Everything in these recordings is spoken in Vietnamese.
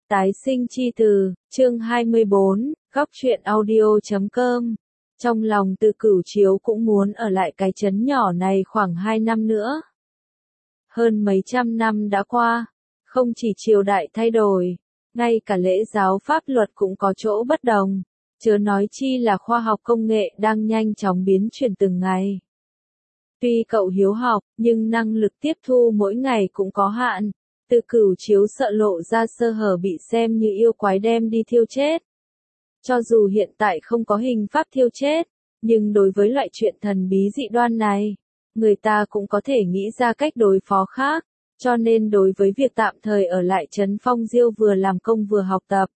Tái sinh chi từ, chương 24, góc truyện audio.com. Trong lòng Từ Cửu Chiếu cũng muốn ở lại cái trấn nhỏ này khoảng 2 năm nữa. Hơn mấy trăm năm đã qua, không chỉ triều đại thay đổi, ngay cả lễ giáo pháp luật cũng có chỗ bất đồng, chớ nói chi là khoa học công nghệ đang nhanh chóng biến chuyển từng ngày. Tuy cậu hiếu học, nhưng năng lực tiếp thu mỗi ngày cũng có hạn. Từ Cửu Chiếu sợ lộ ra sơ hở bị xem như yêu quái đem đi thiêu chết. Cho dù hiện tại không có hình pháp thiêu chết, nhưng đối với loại chuyện thần bí dị đoan này, người ta cũng có thể nghĩ ra cách đối phó khác, cho nên đối với việc tạm thời ở lại trấn Phong Diêu vừa làm công vừa học tập,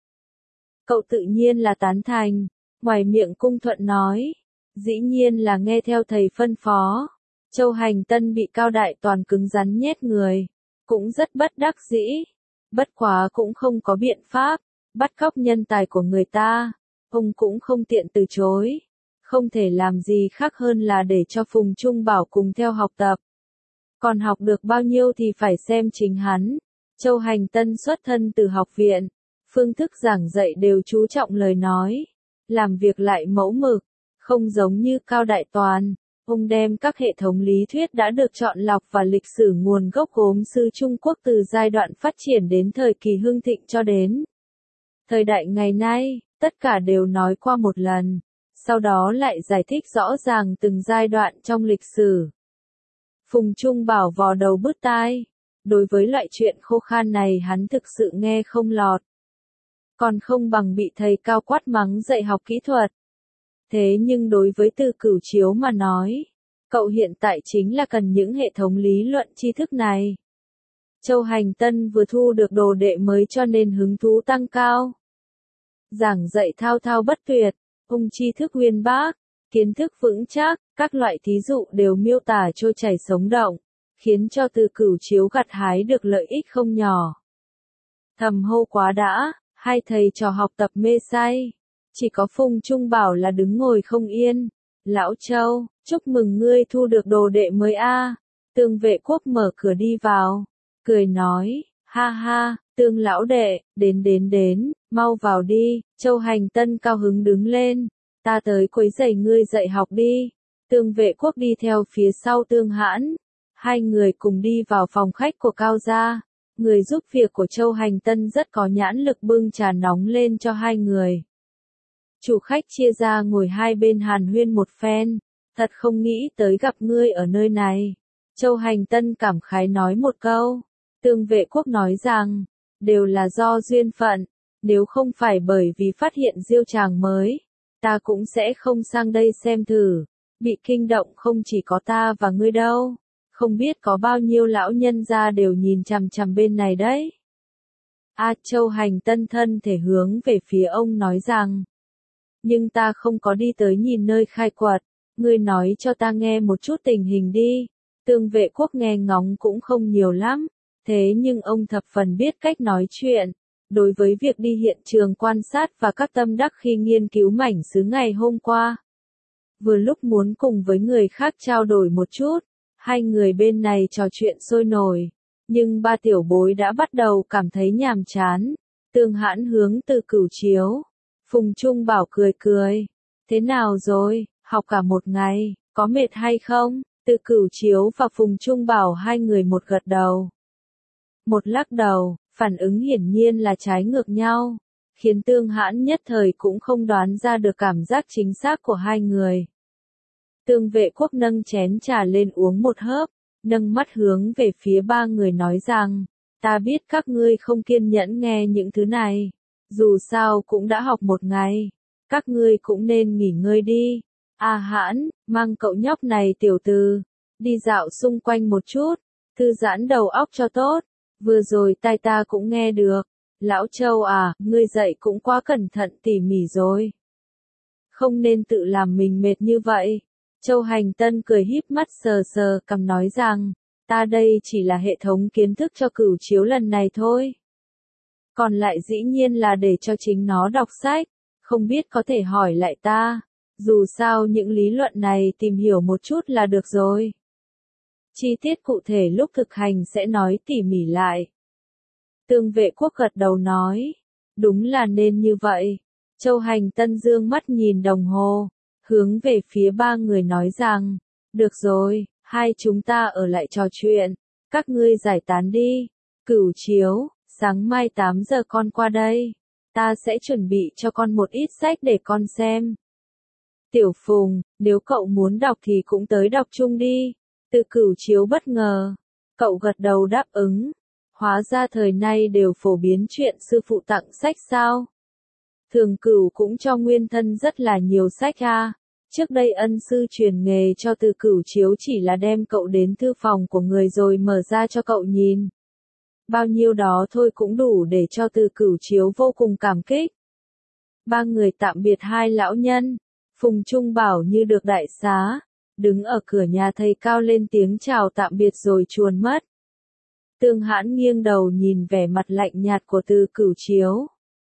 cậu tự nhiên là tán thành, ngoài miệng cung thuận nói, dĩ nhiên là nghe theo thầy phân phó. Châu Hành Tân bị Cao Đại Toàn cứng rắn nhét người, cũng rất bất đắc dĩ, bất quá cũng không có biện pháp, bắt cóc nhân tài của người ta, ông cũng không tiện từ chối, không thể làm gì khác hơn là để cho Phùng Trung Bảo cùng theo học tập. Còn học được bao nhiêu thì phải xem chính hắn. Châu Hành Tân xuất thân từ học viện, phương thức giảng dạy đều chú trọng lời nói, làm việc lại mẫu mực, không giống như Cao Đại Toàn. Ông đem các hệ thống lý thuyết đã được chọn lọc và lịch sử nguồn gốc gốm sứ Trung Quốc từ giai đoạn phát triển đến thời kỳ hưng thịnh cho đến thời đại ngày nay, tất cả đều nói qua một lần, sau đó lại giải thích rõ ràng từng giai đoạn trong lịch sử. Phùng Trung Bảo vò đầu bứt tai, đối với loại chuyện khô khan này hắn thực sự nghe không lọt. Còn không bằng bị thầy cao quát mắng dạy học kỹ thuật. Thế nhưng đối với Từ Cửu Chiếu mà nói, cậu hiện tại chính là cần những hệ thống lý luận tri thức này. Châu Hành Tân vừa thu được đồ đệ mới cho nên hứng thú tăng cao. Giảng dạy thao thao bất tuyệt, ông tri thức uyên bác, kiến thức vững chắc, các loại thí dụ đều miêu tả trôi chảy sống động, khiến cho Từ Cửu Chiếu gặt hái được lợi ích không nhỏ. Thầm hô quá đã, hai thầy trò học tập mê say. Chỉ có Phùng Trung Bảo là đứng ngồi không yên. Lão Châu, chúc mừng ngươi thu được đồ đệ mới a. Tương Vệ Quốc mở cửa đi vào, cười nói, ha ha, Tương lão đệ, đến, mau vào đi. Châu Hành Tân cao hứng đứng lên, ta tới quấy rầy ngươi dạy học đi. Tương Vệ Quốc đi theo phía sau Tương Hãn, hai người cùng đi vào phòng khách của Cao gia. Người giúp việc của Châu Hành Tân rất có nhãn lực bưng trà nóng lên cho hai người. Chủ khách chia ra ngồi hai bên hàn huyên một phen, thật không nghĩ tới gặp ngươi ở nơi này. Châu Hành Tân cảm khái nói một câu, Tương Vệ Quốc nói rằng, đều là do duyên phận, nếu không phải bởi vì phát hiện diêu tràng mới, ta cũng sẽ không sang đây xem thử, bị kinh động không chỉ có ta và ngươi đâu, không biết có bao nhiêu lão nhân gia đều nhìn chằm chằm bên này đấy. Châu Hành Tân thân thể hướng về phía ông nói rằng, nhưng ta không có đi tới nhìn nơi khai quật, ngươi nói cho ta nghe một chút tình hình đi. Tương Vệ Quốc nghe ngóng cũng không nhiều lắm, thế nhưng ông thập phần biết cách nói chuyện. Đối với việc đi hiện trường quan sát và các tâm đắc khi nghiên cứu mảnh sứ ngày hôm qua, vừa lúc muốn cùng với người khác trao đổi một chút, hai người bên này trò chuyện sôi nổi, nhưng ba tiểu bối đã bắt đầu cảm thấy nhàm chán. Tương Hãn hướng Từ Cửu Chiếu, Phùng Trung Bảo cười, thế nào rồi, học cả một ngày, có mệt hay không? Từ Cửu Chiếu và Phùng Trung Bảo hai người một gật đầu, một lắc đầu, phản ứng hiển nhiên là trái ngược nhau, khiến Tương Hãn nhất thời cũng không đoán ra được cảm giác chính xác của hai người. Tương Vệ Quốc nâng chén trà lên uống một hớp, nâng mắt hướng về phía ba người nói rằng, ta biết các ngươi không kiên nhẫn nghe những thứ này, dù sao cũng đã học một ngày, các ngươi cũng nên nghỉ ngơi đi. Hãn, mang cậu nhóc này tiểu Từ, đi dạo xung quanh một chút, thư giãn đầu óc cho tốt, vừa rồi tai ta cũng nghe được, lão Châu ngươi dạy cũng quá cẩn thận tỉ mỉ rồi. Không nên tự làm mình mệt như vậy. Châu Hành Tân cười híp mắt sờ cằm nói rằng, ta đây chỉ là hệ thống kiến thức cho Cửu Chiếu lần này thôi. Còn lại dĩ nhiên là để cho chính nó đọc sách, không biết có thể hỏi lại ta, dù sao những lý luận này tìm hiểu một chút là được rồi. Chi tiết cụ thể lúc thực hành sẽ nói tỉ mỉ lại. Tương Vệ Quốc gật đầu nói, Đúng là nên như vậy. Châu Hành Tân dương mắt nhìn đồng hồ, hướng về phía ba người nói rằng, được rồi, hai chúng ta ở lại trò chuyện, các ngươi giải tán đi. Cửu Chiếu, sáng mai 8 giờ con qua đây, ta sẽ chuẩn bị cho con một ít sách để con xem. Tiểu Phùng, nếu cậu muốn đọc thì cũng tới đọc chung đi. Từ Cửu Chiếu bất ngờ, cậu gật đầu đáp ứng. Hóa ra thời nay đều phổ biến chuyện sư phụ tặng sách sao? Thường Cửu cũng cho Nguyên Thân rất là nhiều sách à. Trước đây ân sư truyền nghề cho Từ Cửu Chiếu chỉ là đem cậu đến thư phòng của người rồi mở ra cho cậu nhìn. Bao nhiêu đó thôi cũng đủ để cho Từ Cửu Chiếu vô cùng cảm kích. Ba người tạm biệt hai lão nhân, Phùng Trung Bảo như được đại xá, đứng ở cửa nhà thầy cao lên tiếng chào tạm biệt rồi chuồn mất. Tương Hãn nghiêng đầu nhìn vẻ mặt lạnh nhạt của Từ Cửu Chiếu.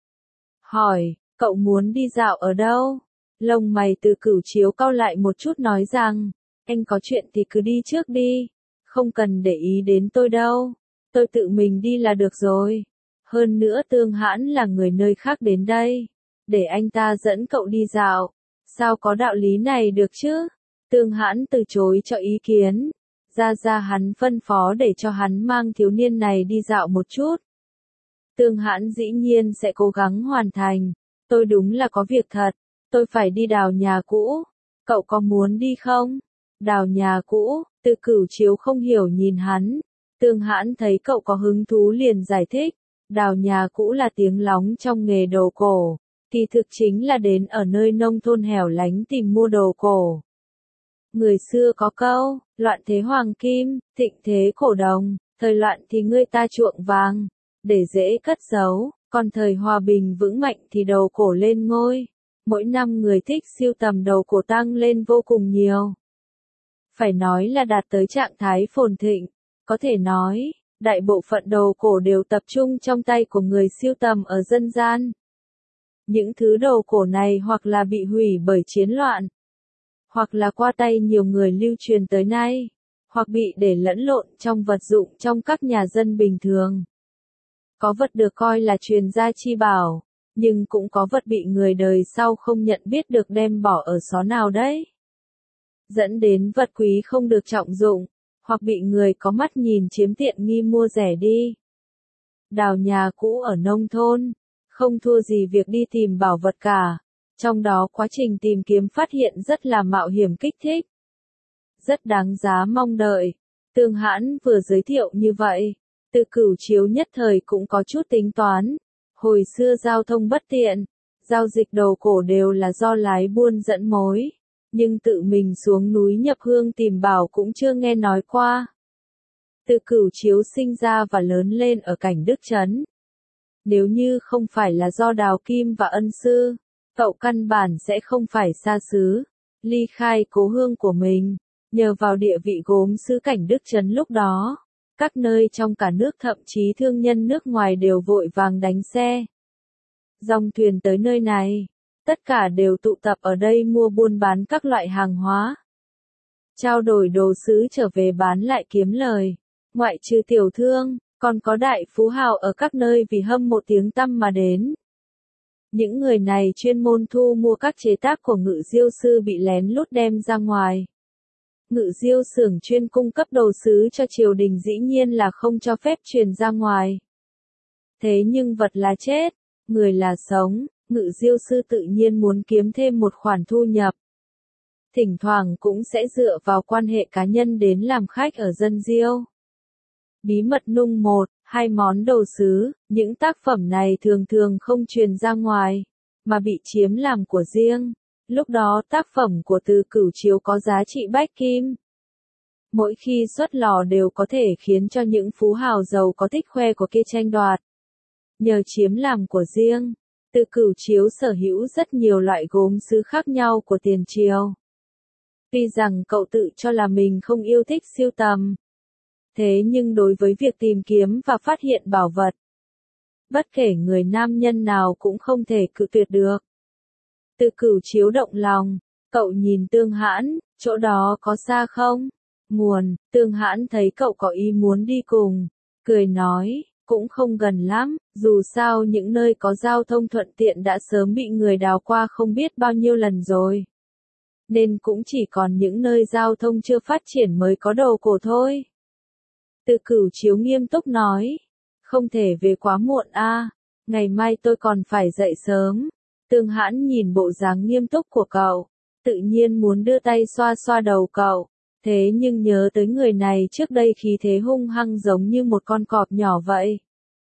Hỏi, cậu muốn đi dạo ở đâu? Lông mày Từ Cửu Chiếu cau lại một chút nói rằng, anh có chuyện thì cứ đi trước đi, không cần để ý đến tôi đâu, tôi tự mình đi là được rồi. Hơn nữa Tương Hãn là người nơi khác đến đây, để anh ta dẫn cậu đi dạo, sao có đạo lý này được chứ? Tương Hãn từ chối cho ý kiến. Ra hắn phân phó để cho hắn mang thiếu niên này đi dạo một chút. Tương Hãn dĩ nhiên sẽ cố gắng hoàn thành. Tôi đúng là có việc thật, tôi phải đi đào nhà cũ. Cậu có muốn đi không? Đào nhà cũ, Từ Cửu Chiếu không hiểu nhìn hắn. Tương Hãn thấy cậu có hứng thú liền giải thích. Đào nhà cũ là tiếng lóng trong nghề đồ cổ. Kỳ thực chính là đến ở nơi nông thôn hẻo lánh tìm mua đồ cổ. Người xưa có câu, loạn thế hoàng kim, thịnh thế cổ đồng, thời loạn thì người ta chuộng vàng, để dễ cất giấu, còn thời hòa bình vững mạnh thì đồ cổ lên ngôi. Mỗi năm người thích sưu tầm đồ cổ tăng lên vô cùng nhiều. Phải nói là đạt tới trạng thái phồn thịnh, có thể nói, đại bộ phận đồ cổ đều tập trung trong tay của người sưu tầm ở dân gian. Những thứ đồ cổ này hoặc là bị hủy bởi chiến loạn, hoặc là qua tay nhiều người lưu truyền tới nay, hoặc bị để lẫn lộn trong vật dụng trong các nhà dân bình thường. Có vật được coi là truyền gia chi bảo, nhưng cũng có vật bị người đời sau không nhận biết được đem bỏ ở xó nào đấy. Dẫn đến vật quý không được trọng dụng, hoặc bị người có mắt nhìn chiếm tiện nghi mua rẻ đi. Đào nhà cũ ở nông thôn, không thua gì việc đi tìm bảo vật cả. Trong đó quá trình tìm kiếm phát hiện rất là mạo hiểm kích thích. Rất đáng giá mong đợi. Tương Hãn vừa giới thiệu như vậy, Từ Cửu Chiếu nhất thời cũng có chút tính toán. Hồi xưa giao thông bất tiện, giao dịch đồ cổ đều là do lái buôn dẫn mối. Nhưng tự mình xuống núi nhập hương tìm bảo cũng chưa nghe nói qua. Từ Cửu Chiếu sinh ra và lớn lên ở Cảnh Đức Trấn. Nếu như không phải là do Đào Kim và ân sư, cậu căn bản sẽ không phải xa xứ, ly khai cố hương của mình. Nhờ vào địa vị gốm sứ Cảnh Đức Trấn lúc đó, các nơi trong cả nước thậm chí thương nhân nước ngoài đều vội vàng đánh xe dòng thuyền tới nơi này. Tất cả đều tụ tập ở đây mua buôn bán các loại hàng hóa. Trao đổi đồ sứ trở về bán lại kiếm lời. Ngoại trừ tiểu thương, còn có đại phú hào ở các nơi vì hâm mộ tiếng tăm mà đến. Những người này chuyên môn thu mua các chế tác của Ngự Diêu sư bị lén lút đem ra ngoài. Ngự Diêu xưởng chuyên cung cấp đồ sứ cho triều đình dĩ nhiên là không cho phép truyền ra ngoài. Thế nhưng vật là chết, người là sống, Ngự Diêu sư tự nhiên muốn kiếm thêm một khoản thu nhập. Thỉnh thoảng cũng sẽ dựa vào quan hệ cá nhân đến làm khách ở dân Diêu. Bí mật nung 1-2 món đồ sứ, những tác phẩm này thường thường không truyền ra ngoài, mà bị chiếm làm của riêng. Lúc đó tác phẩm của Từ Cửu Chiếu có giá trị bách kim. Mỗi khi xuất lò đều có thể khiến cho những phú hào giàu có thích khoe của kia tranh đoạt. Nhờ chiếm làm của riêng, Từ Cửu Chiếu sở hữu rất nhiều loại gốm sứ khác nhau của tiền triều. Tuy rằng cậu tự cho là mình không yêu thích sưu tầm, thế nhưng đối với việc tìm kiếm và phát hiện bảo vật, bất kể người nam nhân nào cũng không thể cự tuyệt được. Từ Cửu Chiếu động lòng, cậu nhìn Tương Hãn, chỗ đó có xa không? Nguồn, Tương Hãn thấy cậu có ý muốn đi cùng, cười nói, cũng không gần lắm, dù sao những nơi có giao thông thuận tiện đã sớm bị người đào qua không biết bao nhiêu lần rồi. Nên cũng chỉ còn những nơi giao thông chưa phát triển mới có đồ cổ thôi. Từ Cửu Chiếu nghiêm túc nói, không thể về quá muộn a, ngày mai tôi còn phải dậy sớm. Tương Hãn nhìn bộ dáng nghiêm túc của cậu, tự nhiên muốn đưa tay xoa xoa đầu cậu, thế nhưng nhớ tới người này trước đây khí thế hung hăng giống như một con cọp nhỏ vậy.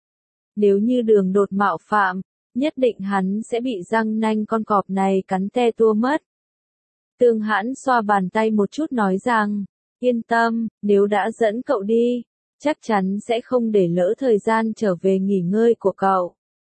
Nếu như Đường Đột mạo phạm, nhất định hắn sẽ bị răng nanh con cọp này cắn te tua mất. Tương Hãn xoa bàn tay một chút nói rằng, yên tâm, nếu đã dẫn cậu đi, chắc chắn sẽ không để lỡ thời gian trở về nghỉ ngơi của cậu.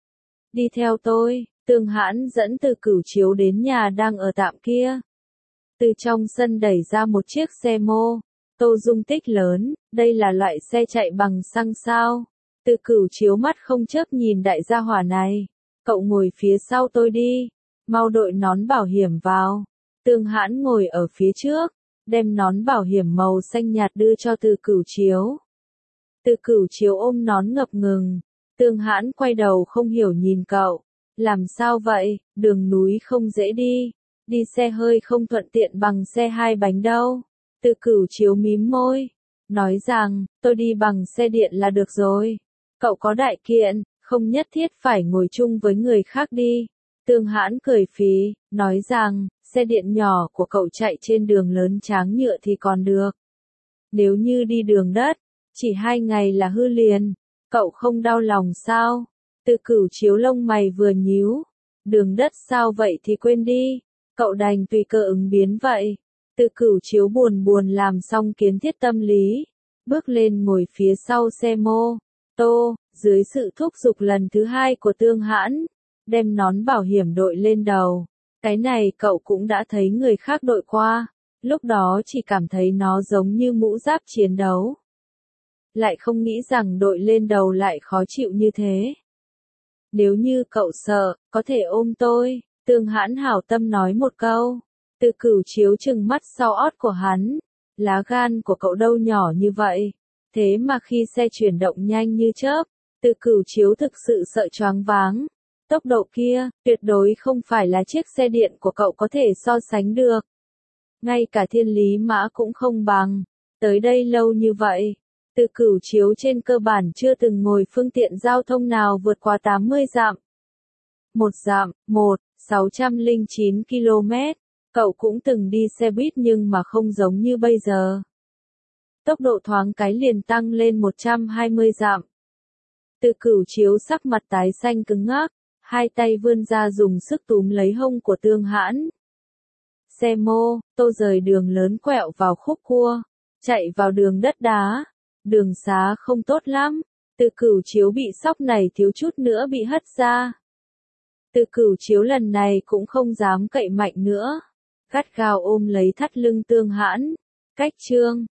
Đi theo tôi, Tương Hãn dẫn Từ Cửu Chiếu đến nhà đang ở tạm kia. Từ trong sân đẩy ra một chiếc xe mô tô dung tích lớn, đây là loại xe chạy bằng xăng sao? Từ Cửu Chiếu mắt không chớp nhìn đại gia hỏa này, cậu ngồi phía sau tôi đi, mau đội nón bảo hiểm vào. Tương Hãn ngồi ở phía trước, đem nón bảo hiểm màu xanh nhạt đưa cho Từ Cửu Chiếu. Từ Cửu Chiếu ôm nón ngập ngừng, Tương Hãn quay đầu không hiểu nhìn cậu, làm sao vậy, đường núi không dễ đi xe hơi không thuận tiện bằng xe hai bánh đâu. Từ Cửu Chiếu mím môi, nói rằng, tôi đi bằng xe điện là được rồi. Cậu có đại kiện, không nhất thiết phải ngồi chung với người khác đi. Tương Hãn cười phì, nói rằng, xe điện nhỏ của cậu chạy trên đường lớn tráng nhựa thì còn được. Nếu như đi đường đất, chỉ 2 ngày là hư liền, cậu không đau lòng sao? Từ Cửu Chiếu lông mày vừa nhíu, đường đất sao vậy thì quên đi, cậu đành tùy cơ ứng biến vậy. Từ Cửu Chiếu buồn buồn làm xong kiến thiết tâm lý, bước lên ngồi phía sau xe mô tô, dưới sự thúc giục lần thứ 2 của Tương Hãn, đem nón bảo hiểm đội lên đầu. Cái này cậu cũng đã thấy người khác đội qua, lúc đó chỉ cảm thấy nó giống như mũ giáp chiến đấu. Lại không nghĩ rằng đội lên đầu lại khó chịu như thế. Nếu như cậu sợ, có thể ôm tôi, Tương Hãn hảo tâm nói một câu. Từ Cửu Chiếu trừng mắt sau ót của hắn, lá gan của cậu đâu nhỏ như vậy, thế mà khi xe chuyển động nhanh như chớp, Từ Cửu Chiếu thực sự sợ choáng váng. Tốc độ kia, tuyệt đối không phải là chiếc xe điện của cậu có thể so sánh được. Ngay cả Thiên Lý Mã cũng không bằng. Tới đây lâu như vậy, Từ Cửu Chiếu trên cơ bản chưa từng ngồi phương tiện giao thông nào vượt qua 80 dặm. Một dặm, 609 km. Cậu cũng từng đi xe buýt nhưng mà không giống như bây giờ. Tốc độ thoáng cái liền tăng lên 120 dặm. Từ Cửu Chiếu sắc mặt tái xanh cứng ngắc, hai tay vươn ra dùng sức túm lấy hông của Tương Hãn. Xe mô tô rời đường lớn quẹo vào khúc cua, chạy vào đường đất đá. Đường xá không tốt lắm, Từ Cửu Chiếu bị sóc này thiếu chút nữa bị hất ra. Từ Cửu Chiếu lần này cũng không dám cậy mạnh nữa, gắt gao ôm lấy thắt lưng Tương Hãn. Cách chương